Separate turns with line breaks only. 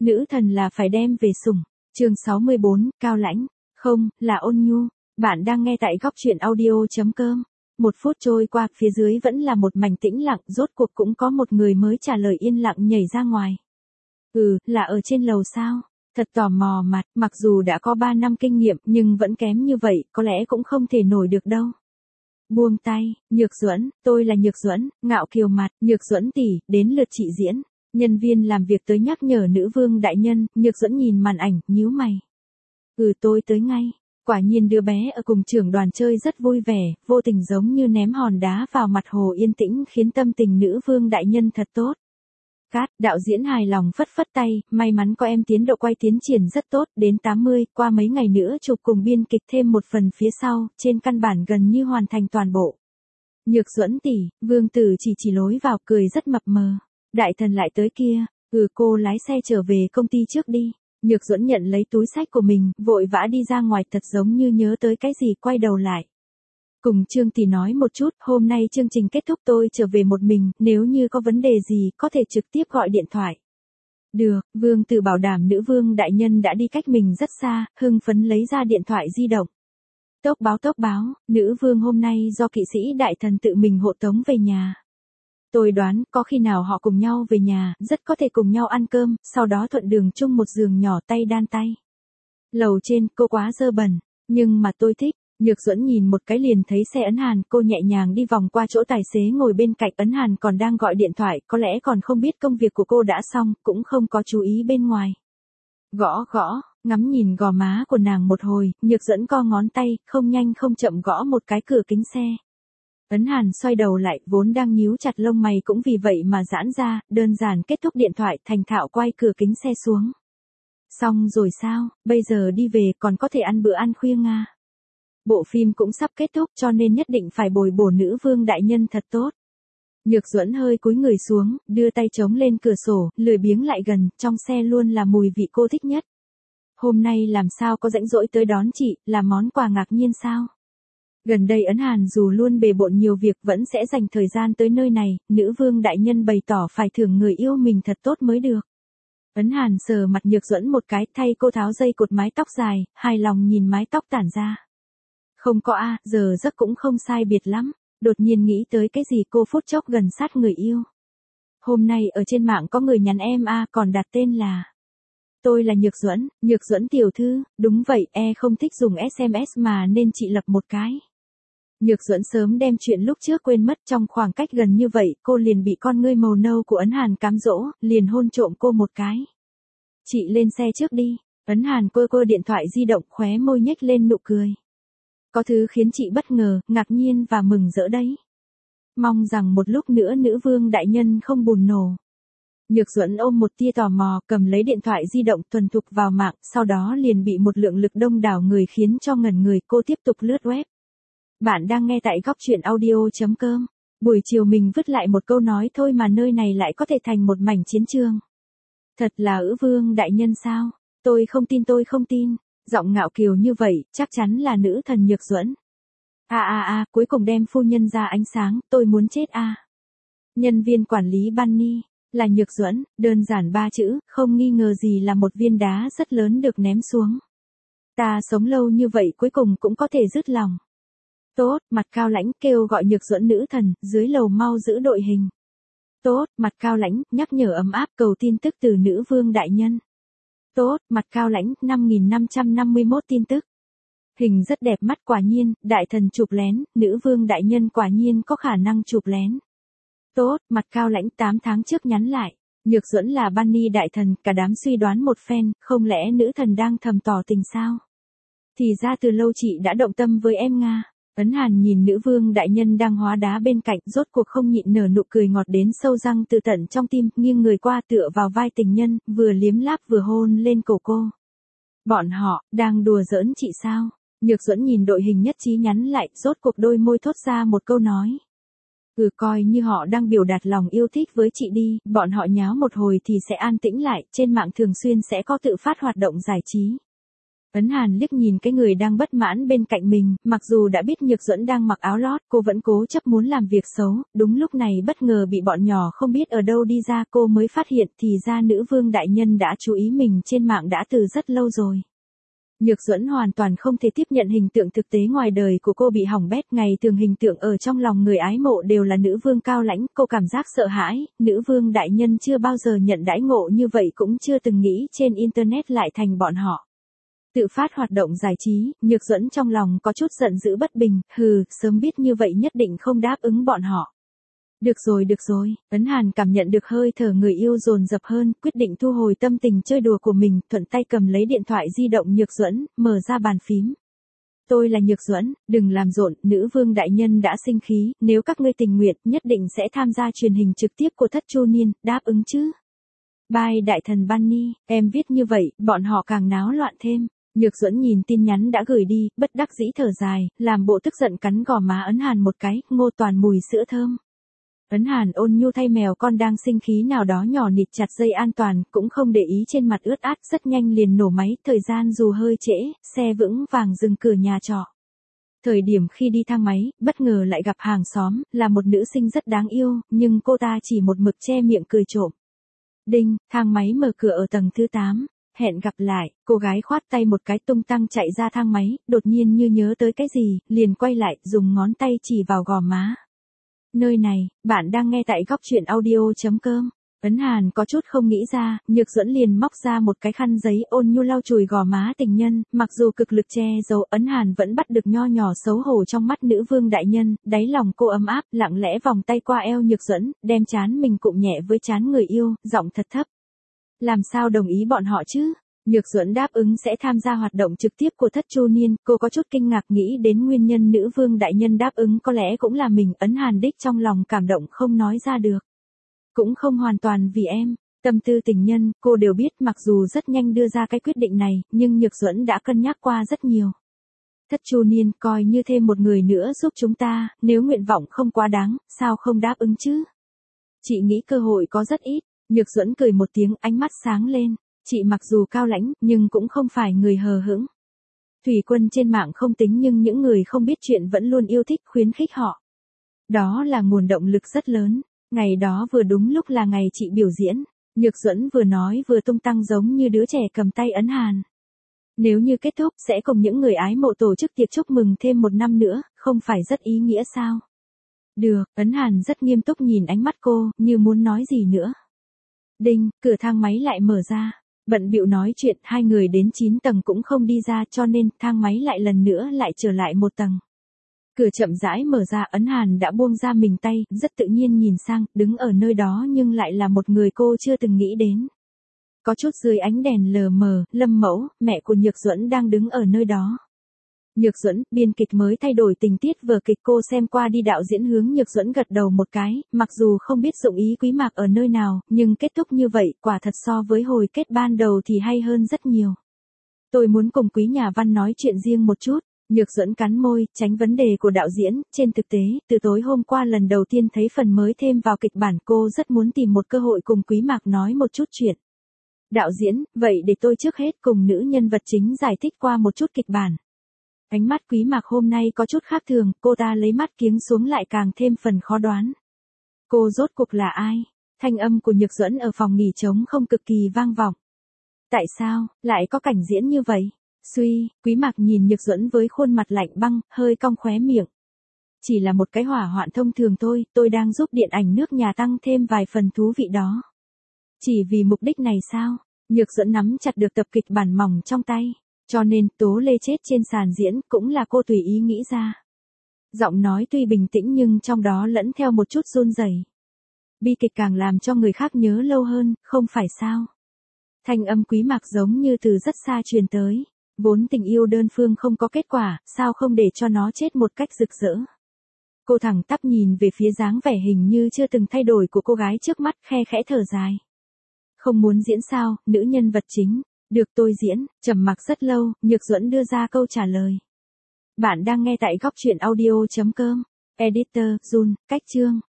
Nữ thần là phải đem về sủng. Chương 64, Cao Lãnh. Không, là Ôn Nhu. Bạn đang nghe tại góc truyện audio.com. 1 phút trôi qua, phía dưới vẫn là một mảnh tĩnh lặng, rốt cuộc cũng có một người mới trả lời yên lặng nhảy ra ngoài. Là ở trên lầu sao? Thật tò mò mặt, mặc dù đã có 3 năm kinh nghiệm nhưng vẫn kém như vậy, có lẽ cũng không thể nổi được đâu. Buông tay, Nhược Duẫn, tôi là Nhược Duẫn, ngạo kiều mặt, Nhược Duẫn tỷ, đến lượt chị diễn. Nhân viên làm việc tới nhắc nhở nữ vương đại nhân, Nhược Duẫn nhìn màn ảnh, nhíu mày. Tôi tới ngay. Quả nhiên đứa bé ở cùng trưởng đoàn chơi rất vui vẻ, vô tình giống như ném hòn đá vào mặt hồ yên tĩnh khiến tâm tình nữ vương đại nhân thật tốt. Cát, đạo diễn hài lòng phất phất tay, may mắn có em tiến độ quay tiến triển rất tốt, đến 80, qua mấy ngày nữa chụp cùng biên kịch thêm một phần phía sau, trên căn bản gần như hoàn thành toàn bộ. Nhược Duẫn tỷ, Vương Tử chỉ lối vào cười rất mập mờ. Đại thần lại tới kia, cô lái xe trở về công ty trước đi. Nhược Duẫn nhận lấy túi xách của mình, vội vã đi ra ngoài thật giống như nhớ tới cái gì quay đầu lại. Cùng Trương Tỷ nói một chút, hôm nay chương trình kết thúc tôi trở về một mình, nếu như có vấn đề gì có thể trực tiếp gọi điện thoại. Được, Vương Tử bảo đảm nữ vương đại nhân đã đi cách mình rất xa, hưng phấn lấy ra điện thoại di động. Tốc báo, nữ vương hôm nay do kỵ sĩ đại thần tự mình hộ tống về nhà. Tôi đoán có khi nào họ cùng nhau về nhà, rất có thể cùng nhau ăn cơm, sau đó thuận đường chung một giường nhỏ tay đan tay. Lầu trên, cô quá dơ bẩn, nhưng mà tôi thích. Nhược Duẫn nhìn một cái liền thấy xe Ấn Hàn, cô nhẹ nhàng đi vòng qua chỗ tài xế ngồi bên cạnh. Ấn Hàn còn đang gọi điện thoại, có lẽ còn không biết công việc của cô đã xong, cũng không có chú ý bên ngoài. Gõ, ngắm nhìn gò má của nàng một hồi, Nhược Duẫn co ngón tay, không nhanh không chậm gõ một cái cửa kính xe. Ấn Hàn xoay đầu lại, vốn đang nhíu chặt lông mày cũng vì vậy mà giãn ra, đơn giản kết thúc điện thoại, thành thạo quay cửa kính xe xuống. Xong rồi sao, bây giờ đi về còn có thể ăn bữa ăn khuya Nga. Bộ phim cũng sắp kết thúc cho nên nhất định phải bồi bổ nữ vương đại nhân thật tốt. Nhược Duẫn hơi cúi người xuống, đưa tay chống lên cửa sổ, lười biếng lại gần, trong xe luôn là mùi vị cô thích nhất. Hôm nay làm sao có rãnh rỗi tới đón chị, là món quà ngạc nhiên sao? Gần đây Ấn Hàn dù luôn bề bộn nhiều việc vẫn sẽ dành thời gian tới nơi này, nữ vương đại nhân bày tỏ phải thưởng người yêu mình thật tốt mới được. Ấn Hàn sờ mặt Nhược Duẫn một cái, thay cô tháo dây cột mái tóc dài, hài lòng nhìn mái tóc tản ra. Không có giờ giấc cũng không sai biệt lắm, đột nhiên nghĩ tới cái gì cô phút chốc gần sát người yêu. Hôm nay ở trên mạng có người nhắn em còn đặt tên là. Tôi là Nhược Duẫn tiểu thư, đúng vậy, không thích dùng SMS mà nên chị lập một cái. Nhược Duẫn sớm đem chuyện lúc trước quên mất, trong khoảng cách gần như vậy, cô liền bị con ngươi màu nâu của Ấn Hàn cám dỗ, liền hôn trộm cô một cái. Chị lên xe trước đi. Ấn Hàn cô điện thoại di động, khóe môi nhếch lên nụ cười. Có thứ khiến chị bất ngờ, ngạc nhiên và mừng rỡ đấy. Mong rằng một lúc nữa nữ vương đại nhân không bùng nổ. Nhược Duẫn ôm một tia tò mò, cầm lấy điện thoại di động thuần thục vào mạng, sau đó liền bị một lượng lực đông đảo người khiến cho ngẩn người. Cô tiếp tục lướt web. Bạn đang nghe tại góc truyện audio.com. Buổi chiều mình vứt lại một câu nói thôi mà nơi này lại có thể thành một mảnh chiến trường. Thật là vương đại nhân sao? Tôi không tin. Giọng ngạo kiều như vậy, chắc chắn là nữ thần Nhược Duẫn. Cuối cùng đem phu nhân ra ánh sáng, tôi muốn chết Nhân viên quản lý Bunny, là Nhược Duẫn, đơn giản 3 chữ, không nghi ngờ gì là một viên đá rất lớn được ném xuống. Ta sống lâu như vậy cuối cùng cũng có thể dứt lòng. Tốt, mặt Cao Lãnh kêu gọi Nhược Duẫn nữ thần, dưới lầu mau giữ đội hình. Tốt, mặt Cao Lãnh, nhắc nhở ấm áp cầu tin tức từ nữ vương đại nhân. Tốt, mặt Cao Lãnh, 5551 tin tức. Hình rất đẹp mắt quả nhiên, đại thần chụp lén, nữ vương đại nhân quả nhiên có khả năng chụp lén. Tốt, mặt Cao Lãnh 8 tháng trước nhắn lại. Nhược Duẫn là Bunny đại thần, cả đám suy đoán một phen, không lẽ nữ thần đang thầm tỏ tình sao? Thì ra từ lâu chị đã động tâm với em Nga. Ấn Hàn nhìn nữ vương đại nhân đang hóa đá bên cạnh, rốt cuộc không nhịn nở nụ cười ngọt đến sâu răng từ tận trong tim, nghiêng người qua tựa vào vai tình nhân, vừa liếm láp vừa hôn lên cổ cô. Bọn họ, đang đùa giỡn chị sao? Nhược Duẫn nhìn đội hình nhất trí nhắn lại, rốt cuộc đôi môi thốt ra một câu nói. Coi như họ đang biểu đạt lòng yêu thích với chị đi, bọn họ nháo một hồi thì sẽ an tĩnh lại, trên mạng thường xuyên sẽ có tự phát hoạt động giải trí. Ấn Hàn liếc nhìn cái người đang bất mãn bên cạnh mình, mặc dù đã biết Nhược Duẫn đang mặc áo lót, cô vẫn cố chấp muốn làm việc xấu, đúng lúc này bất ngờ bị bọn nhỏ không biết ở đâu đi ra, cô mới phát hiện thì ra nữ vương đại nhân đã chú ý mình trên mạng đã từ rất lâu rồi. Nhược Duẫn hoàn toàn không thể tiếp nhận hình tượng thực tế ngoài đời của cô bị hỏng bét, ngày thường hình tượng ở trong lòng người ái mộ đều là nữ vương cao lãnh, cô cảm giác sợ hãi, nữ vương đại nhân chưa bao giờ nhận đãi ngộ như vậy, cũng chưa từng nghĩ trên internet lại thành bọn họ. Tự phát hoạt động giải trí, Nhược Duẫn trong lòng có chút giận dữ bất bình, sớm biết như vậy nhất định không đáp ứng bọn họ. Được rồi, Ấn Hàn cảm nhận được hơi thở người yêu dồn dập hơn, quyết định thu hồi tâm tình chơi đùa của mình, thuận tay cầm lấy điện thoại di động Nhược Duẫn, mở ra bàn phím. Tôi là Nhược Duẫn, đừng làm rộn, nữ vương đại nhân đã sinh khí, nếu các ngươi tình nguyện, nhất định sẽ tham gia truyền hình trực tiếp của Thất Chu Niên, đáp ứng chứ? Bye đại thần Bunny, em viết như vậy, bọn họ càng náo loạn thêm. Nhược Duẫn nhìn tin nhắn đã gửi đi, bất đắc dĩ thở dài, làm bộ tức giận cắn gò má Ấn Hàn một cái, Ngô toàn mùi sữa thơm. Ấn Hàn ôn nhu thay mèo con đang sinh khí nào đó nhỏ nịt chặt dây an toàn, cũng không để ý trên mặt ướt át, rất nhanh liền nổ máy, thời gian dù hơi trễ, xe vững vàng dừng cửa nhà trọ. Thời điểm khi đi thang máy, bất ngờ lại gặp hàng xóm, là một nữ sinh rất đáng yêu, nhưng cô ta chỉ một mực che miệng cười trộm. Đinh, thang máy mở cửa ở tầng thứ 8. Hẹn gặp lại, cô gái khoát tay một cái tung tăng chạy ra thang máy, đột nhiên như nhớ tới cái gì, liền quay lại, dùng ngón tay chỉ vào gò má. Nơi này, bạn đang nghe tại góc truyện audio.com. Ấn Hàn có chút không nghĩ ra, Nhược Duẫn liền móc ra một cái khăn giấy ôn nhu lau chùi gò má tình nhân, mặc dù cực lực che giấu, Ấn Hàn vẫn bắt được nho nhỏ xấu hổ trong mắt nữ vương đại nhân, đáy lòng cô ấm áp, lặng lẽ vòng tay qua eo Nhược Duẫn, đem trán mình cụm nhẹ với trán người yêu, giọng thật thấp. Làm sao đồng ý bọn họ chứ? Nhược Duẫn đáp ứng sẽ tham gia hoạt động trực tiếp của Thất Chu Niên, cô có chút kinh ngạc nghĩ đến nguyên nhân nữ vương đại nhân đáp ứng có lẽ cũng là mình, Ấn Hàn đích trong lòng cảm động không nói ra được. Cũng không hoàn toàn vì em, tâm tư tình nhân, cô đều biết, mặc dù rất nhanh đưa ra cái quyết định này, nhưng Nhược Duẫn đã cân nhắc qua rất nhiều. Thất Chu Niên coi như thêm một người nữa giúp chúng ta, nếu nguyện vọng không quá đáng, sao không đáp ứng chứ? Chị nghĩ cơ hội có rất ít. Nhược Duẫn cười một tiếng, ánh mắt sáng lên. Chị mặc dù cao lãnh, nhưng cũng không phải người hờ hững. Thủy quân trên mạng không tính, nhưng những người không biết chuyện vẫn luôn yêu thích khuyến khích họ. Đó là nguồn động lực rất lớn. Ngày đó vừa đúng lúc là ngày chị biểu diễn. Nhược Duẫn vừa nói vừa tung tăng giống như đứa trẻ cầm tay Ấn Hàn. Nếu như kết thúc sẽ cùng những người ái mộ tổ chức tiệc chúc mừng thêm một năm nữa, không phải rất ý nghĩa sao? Được, Ấn Hàn rất nghiêm túc nhìn ánh mắt cô, như muốn nói gì nữa. Đinh, cửa thang máy lại mở ra. Bận bịu nói chuyện, hai người đến 9 tầng cũng không đi ra, cho nên thang máy lại lần nữa lại trở lại một tầng. Cửa chậm rãi mở ra, Ấn Hàn đã buông ra mình tay, rất tự nhiên nhìn sang, đứng ở nơi đó nhưng lại là một người cô chưa từng nghĩ đến. Có chút dưới ánh đèn lờ mờ, Lâm Mẫu, mẹ của Nhược Duẫn đang đứng ở nơi đó. Nhược Duẫn, biên kịch mới thay đổi tình tiết vở kịch, cô xem qua đi, đạo diễn hướng Nhược Duẫn gật đầu một cái, mặc dù không biết dụng ý Quý Mạc ở nơi nào, nhưng kết thúc như vậy, quả thật so với hồi kết ban đầu thì hay hơn rất nhiều. Tôi muốn cùng Quý nhà văn nói chuyện riêng một chút. Nhược Duẫn cắn môi, tránh vấn đề của đạo diễn, trên thực tế, từ tối hôm qua lần đầu tiên thấy phần mới thêm vào kịch bản, cô rất muốn tìm một cơ hội cùng Quý Mạc nói một chút chuyện. Đạo diễn, vậy để tôi trước hết cùng nữ nhân vật chính giải thích qua một chút kịch bản. Ánh mắt Quý Mạc hôm nay có chút khác thường, cô ta lấy mắt kiếng xuống lại càng thêm phần khó đoán. Cô rốt cuộc là ai? Thanh âm của Nhược Duẫn ở phòng nghỉ trống không cực kỳ vang vọng. Tại sao, lại có cảnh diễn như vậy? Suy, Quý Mạc nhìn Nhược Duẫn với khuôn mặt lạnh băng, hơi cong khóe miệng. Chỉ là một cái hỏa hoạn thông thường thôi, tôi đang giúp điện ảnh nước nhà tăng thêm vài phần thú vị đó. Chỉ vì mục đích này sao? Nhược Duẫn nắm chặt được tập kịch bản mỏng trong tay. Cho nên, Tố Lê chết trên sàn diễn, cũng là cô tùy ý nghĩ ra. Giọng nói tuy bình tĩnh nhưng trong đó lẫn theo một chút run rẩy. Bi kịch càng làm cho người khác nhớ lâu hơn, không phải sao? Thanh âm Quý Mạc giống như từ rất xa truyền tới. Vốn tình yêu đơn phương không có kết quả, sao không để cho nó chết một cách rực rỡ? Cô thẳng tắp nhìn về phía dáng vẻ hình như chưa từng thay đổi của cô gái trước mắt, khe khẽ thở dài. Không muốn diễn sao, nữ nhân vật chính. Được tôi diễn, trầm mặc rất lâu, Nhược Duẫn đưa ra câu trả lời. Bạn đang nghe tại góc truyện audio.com. Editor, Jun, cách chương.